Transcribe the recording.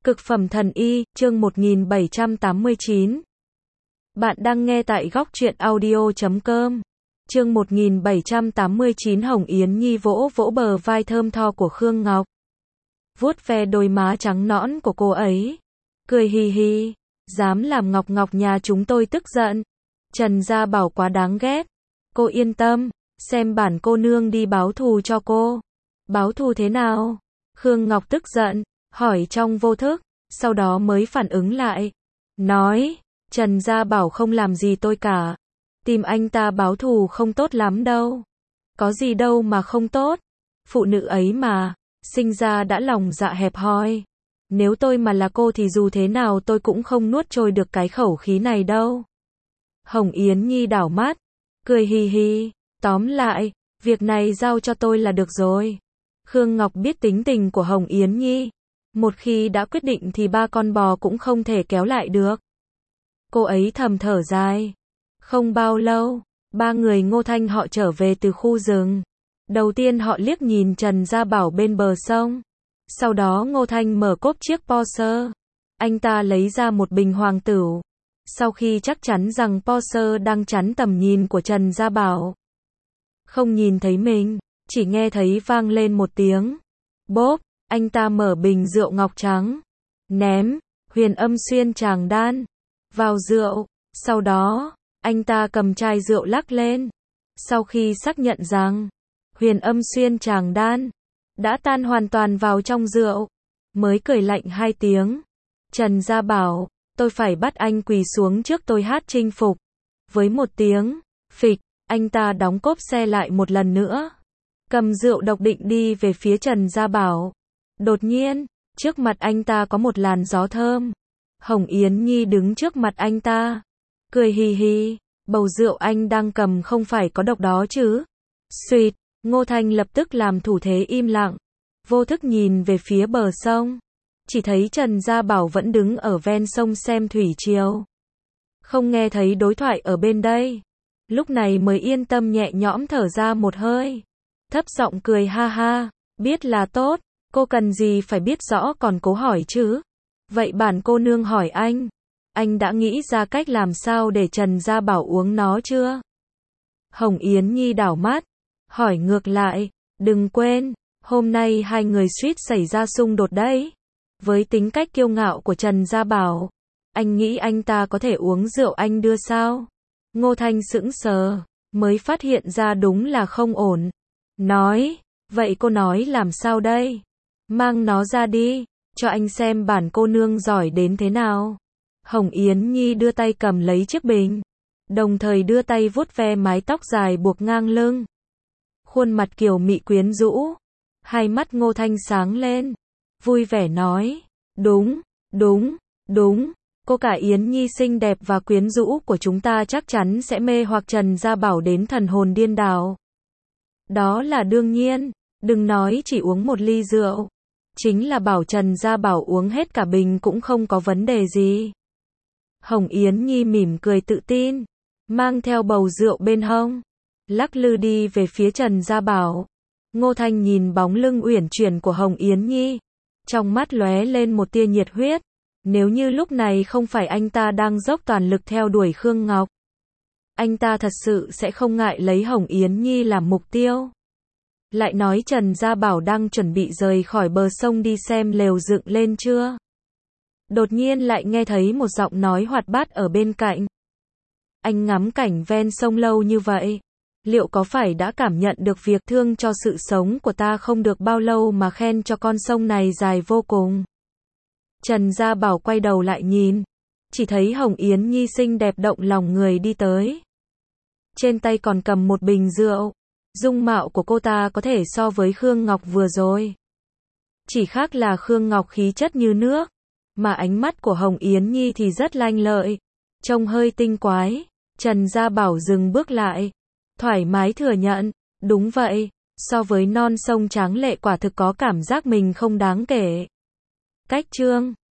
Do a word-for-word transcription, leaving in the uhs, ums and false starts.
Cực phẩm thần y, chương một nghìn bảy trăm tám mươi chín. Bạn đang nghe tại góc truyện audio chấm com. Chương một nghìn bảy trăm tám mươi chín. Hồng Yến Nhi vỗ vỗ bờ vai thơm tho của Khương Ngọc. Vuốt ve đôi má trắng nõn của cô ấy. Cười hì hì. Dám làm Ngọc Ngọc nhà chúng tôi tức giận. Trần Gia Bảo quá đáng ghét. Cô yên tâm. Xem bản cô nương đi báo thù cho cô. Báo thù thế nào? Khương Ngọc tức giận. Hỏi trong vô thức, sau đó mới phản ứng lại. Nói, Trần Gia Bảo không làm gì tôi cả. Tìm anh ta báo thù không tốt lắm đâu. Có gì đâu mà không tốt. Phụ nữ ấy mà, sinh ra đã lòng dạ hẹp hòi. Nếu tôi mà là cô thì dù thế nào tôi cũng không nuốt trôi được cái khẩu khí này đâu. Hồng Yến Nhi đảo mắt, cười hì hì. Tóm lại, việc này giao cho tôi là được rồi. Khương Ngọc biết tính tình của Hồng Yến Nhi. Một khi đã quyết định thì ba con bò cũng không thể kéo lại được. Cô ấy thầm thở dài. Không bao lâu, ba người Ngô Thanh họ trở về từ khu rừng. Đầu tiên họ liếc nhìn Trần Gia Bảo bên bờ sông. Sau đó Ngô Thanh mở cốp chiếc Porsche. Anh ta lấy ra một bình hoàng tửu. Sau khi chắc chắn rằng Porsche đang chắn tầm nhìn của Trần Gia Bảo. Không nhìn thấy mình, chỉ nghe thấy vang lên một tiếng. Bốp. Anh ta mở bình rượu ngọc trắng, ném, Huyền Âm Xuyên Tràng Đan, vào rượu, sau đó, anh ta cầm chai rượu lắc lên. Sau khi xác nhận rằng, Huyền Âm Xuyên Tràng Đan, đã tan hoàn toàn vào trong rượu, mới cười lạnh hai tiếng. Trần Gia Bảo, tôi phải bắt anh quỳ xuống trước tôi hát chinh phục. Với một tiếng, phịch, anh ta đóng cốp xe lại một lần nữa. Cầm rượu độc định đi về phía Trần Gia Bảo. Đột nhiên, trước mặt anh ta có một làn gió thơm. Hồng Yến Nhi đứng trước mặt anh ta. Cười hì hì, bầu rượu anh đang cầm không phải có độc đó chứ. Xuyệt, Ngô Thanh lập tức làm thủ thế im lặng. Vô thức nhìn về phía bờ sông. Chỉ thấy Trần Gia Bảo vẫn đứng ở ven sông xem thủy triều. Không nghe thấy đối thoại ở bên đây. Lúc này mới yên tâm nhẹ nhõm thở ra một hơi. Thấp giọng cười ha ha, biết là tốt. Cô cần gì phải biết rõ còn cố hỏi chứ? Vậy bản cô nương hỏi anh. Anh đã nghĩ ra cách làm sao để Trần Gia Bảo uống nó chưa? Hồng Yến Nhi đảo mắt. Hỏi ngược lại. Đừng quên, hôm nay hai người suýt xảy ra xung đột đấy. Với tính cách kiêu ngạo của Trần Gia Bảo, anh nghĩ anh ta có thể uống rượu anh đưa sao? Ngô Thanh sững sờ, mới phát hiện ra đúng là không ổn. Nói, vậy cô nói làm sao đây? Mang nó ra đi, cho anh xem bản cô nương giỏi đến thế nào. Hồng Yến Nhi đưa tay cầm lấy chiếc bình, đồng thời đưa tay vuốt ve mái tóc dài buộc ngang lưng. Khuôn mặt kiều mị quyến rũ, hai mắt Ngô Thanh sáng lên, vui vẻ nói, đúng, đúng, đúng, cô cả Yến Nhi xinh đẹp và quyến rũ của chúng ta chắc chắn sẽ mê hoặc Trần Gia Bảo đến thần hồn điên đảo. Đó là đương nhiên, đừng nói chỉ uống một ly rượu. Chính là bảo Trần Gia Bảo uống hết cả bình cũng không có vấn đề gì. Hồng Yến Nhi mỉm cười tự tin, mang theo bầu rượu bên hông, lắc lư đi về phía Trần Gia Bảo. Ngô Thanh nhìn bóng lưng uyển chuyển của Hồng Yến Nhi, trong mắt lóe lên một tia nhiệt huyết. Nếu như lúc này không phải anh ta đang dốc toàn lực theo đuổi Khương Ngọc, anh ta thật sự sẽ không ngại lấy Hồng Yến Nhi làm mục tiêu. Lại nói Trần Gia Bảo đang chuẩn bị rời khỏi bờ sông đi xem lều dựng lên chưa. Đột nhiên lại nghe thấy một giọng nói hoạt bát ở bên cạnh. Anh ngắm cảnh ven sông lâu như vậy, liệu có phải đã cảm nhận được việc thương cho sự sống của ta không được bao lâu mà khen cho con sông này dài vô cùng? Trần Gia Bảo quay đầu lại nhìn, chỉ thấy Hồng Yến Nhi xinh đẹp động lòng người đi tới. Trên tay còn cầm một bình rượu. Dung mạo của cô ta có thể so với Khương Ngọc vừa rồi. Chỉ khác là Khương Ngọc khí chất như nước, mà ánh mắt của Hồng Yến Nhi thì rất lanh lợi, trông hơi tinh quái. Trần Gia Bảo dừng bước lại, thoải mái thừa nhận, đúng vậy, so với non sông tráng lệ quả thực có cảm giác mình không đáng kể. Cách chương